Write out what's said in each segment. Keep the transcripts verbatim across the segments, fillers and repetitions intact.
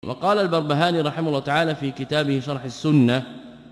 وقال البربهاري رحمه الله تعالى في كتابه شرح السنة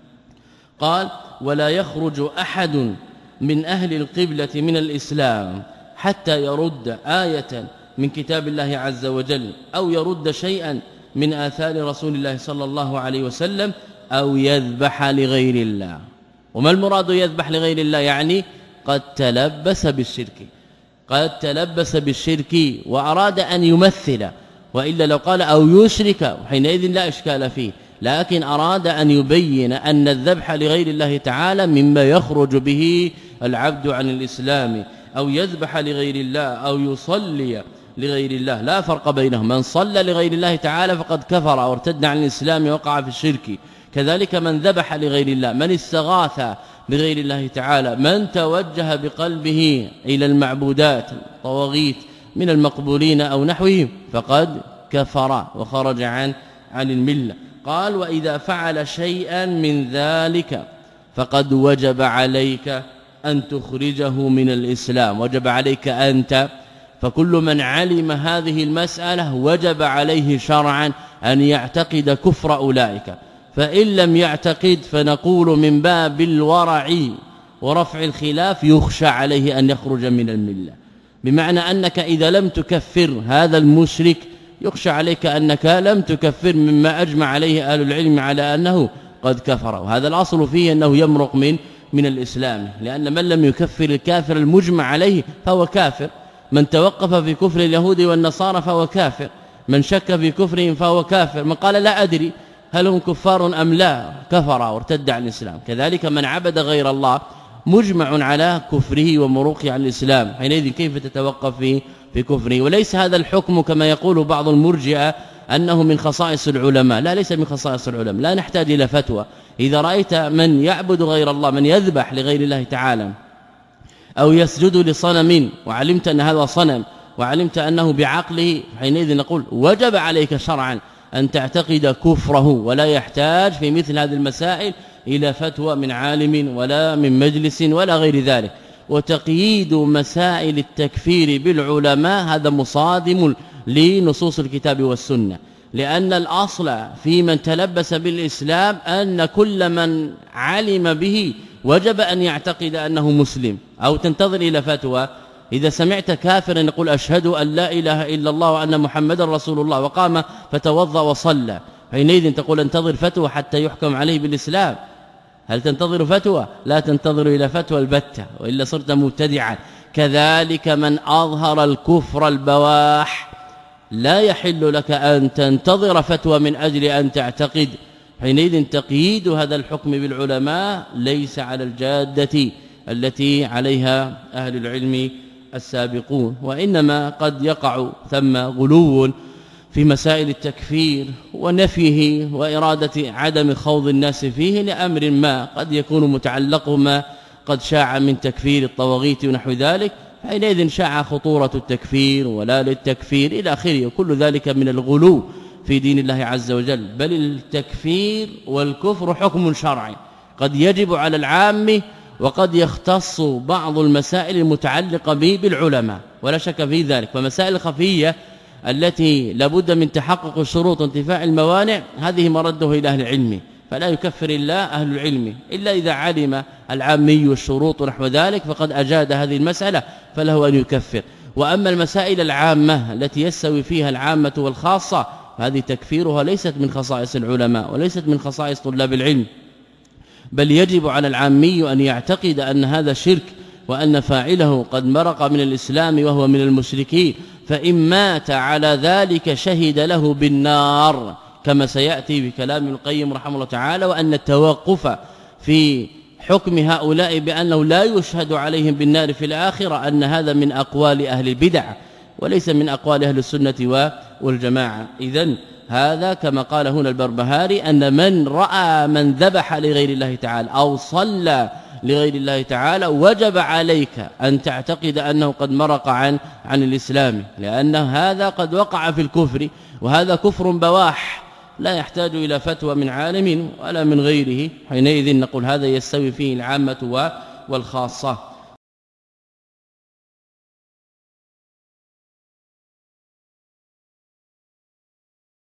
قال: ولا يخرج أحد من أهل القبلة من الإسلام حتى يرد آية من كتاب الله عز وجل أو يرد شيئا من آثار رسول الله صلى الله عليه وسلم أو يذبح لغير الله. وما المراد يذبح لغير الله؟ يعني قد تلبس بالشرك قد تلبس بالشرك وأراد أن يمثل، وإلا لو قال أو يشرك حينئذ لا إشكال فيه، لكن أراد أن يبين أن الذبح لغير الله تعالى مما يخرج به العبد عن الإسلام، أو يذبح لغير الله أو يصلي لغير الله، لا فرق بينهم. من صلى لغير الله تعالى فقد كفر وارتد عن الإسلام ووقع في الشرك، كذلك من ذبح لغير الله، من استغاث بغير الله تعالى، من توجه بقلبه إلى المعبودات الطواغيت من المقبولين أو نحوهم فقد كفر وخرج عن عن المله. قال: وإذا فعل شيئا من ذلك فقد وجب عليك أن تخرجه من الإسلام، وجب عليك أنت. فكل من علم هذه المسألة وجب عليه شرعا أن يعتقد كفر أولئك، فإن لم يعتقد فنقول من باب الورع ورفع الخلاف يخشى عليه أن يخرج من الملة، بمعنى أنك إذا لم تكفر هذا المشرك يخشى عليك أنك لم تكفر مما أجمع عليه أهل العلم على أنه قد كفر، وهذا الأصل فيه أنه يمرق من من الإسلام، لأن من لم يكفر الكافر المجمع عليه فهو كافر، من توقف في كفر اليهود والنصارى فهو كافر، من شك في كفرهم فهو كافر، من قال لا أدري هل هم كفار أم لا كفر وارتد عن الإسلام. كذلك من عبد غير الله مجمع على كفره ومروقه عن الإسلام، حينئذ كيف تتوقف في في كفره؟ وليس هذا الحكم كما يقول بعض المرجئه أنه من خصائص العلماء، لا، ليس من خصائص العلماء، لا نحتاج إلى فتوى. إذا رأيت من يعبد غير الله، من يذبح لغير الله تعالى أو يسجد لصنم وعلمت أن هذا صنم وعلمت أنه بعقله، حينئذ نقول وجب عليك شرعا أن تعتقد كفره، ولا يحتاج في مثل هذه المسائل إلى فتوى من عالم ولا من مجلس ولا غير ذلك. وتقييد مسائل التكفير بالعلماء هذا مصادم لنصوص الكتاب والسنة، لأن الأصل في من تلبس بالإسلام أن كل من علم به وجب أن يعتقد أنه مسلم، أو تنتظر إلى فتوى. إذا سمعت كافرا يقول أشهد أن لا إله إلا الله وأن محمدا رسول الله وقام فتوضأ وصلى، حينئذ تقول انتظر فتوى حتى يحكم عليه بالإسلام. هل تنتظر فتوى؟ لا تنتظر إلى فتوى البتة، وإلا صرت مبتدعا. كذلك من أظهر الكفر البواح لا يحل لك أن تنتظر فتوى من أجل أن تعتقد، حينئذ تقييد هذا الحكم بالعلماء ليس على الجادة التي عليها أهل العلم السابقون، وإنما قد يقع ثم غلو في مسائل التكفير ونفيه وإرادة عدم خوض الناس فيه لأمر ما قد يكون متعلق ما قد شاع من تكفير الطواغيت ونحو ذلك، حينئذ شاع خطورة التكفير ولا للتكفير إلى آخره، وكل ذلك من الغلو في دين الله عز وجل. بل التكفير والكفر حكم شرعي قد يجب على العام، وقد يختص بعض المسائل المتعلقة به بالعلماء ولا شك في ذلك. فمسائل خفية التي لابد من تحقق الشروط وانتفاع الموانع هذه مرده إلى أهل العلم، فلا يكفر الله أهل العلم إلا إذا علم العامي الشروط ونحو ذلك فقد أجاد هذه المسألة فله أن يكفر. وأما المسائل العامة التي يستوي فيها العامة والخاصة هذه تكفيرها ليست من خصائص العلماء وليست من خصائص طلاب العلم، بل يجب على العامي أن يعتقد أن هذا شرك وأن فاعله قد مرق من الإسلام وهو من المشركين، فإن مات على ذلك شهد له بالنار كما سيأتي بكلام ابن القيم رحمه الله تعالى. وأن التوقف في حكم هؤلاء بأنه لا يشهد عليهم بالنار في الآخرة أن هذا من أقوال أهل البدع وليس من أقوال أهل السنة والجماعة. إذن هذا كما قال هنا البربهاري أن من رأى من ذبح لغير الله تعالى أو صلى لغير الله تعالى وجب عليك أن تعتقد أنه قد مرق عن عن الإسلام، لأن هذا قد وقع في الكفر، وهذا كفر بواح لا يحتاج إلى فتوى من عالم ولا من غيره، حينئذ نقول هذا يستوي فيه العامة والخاصة.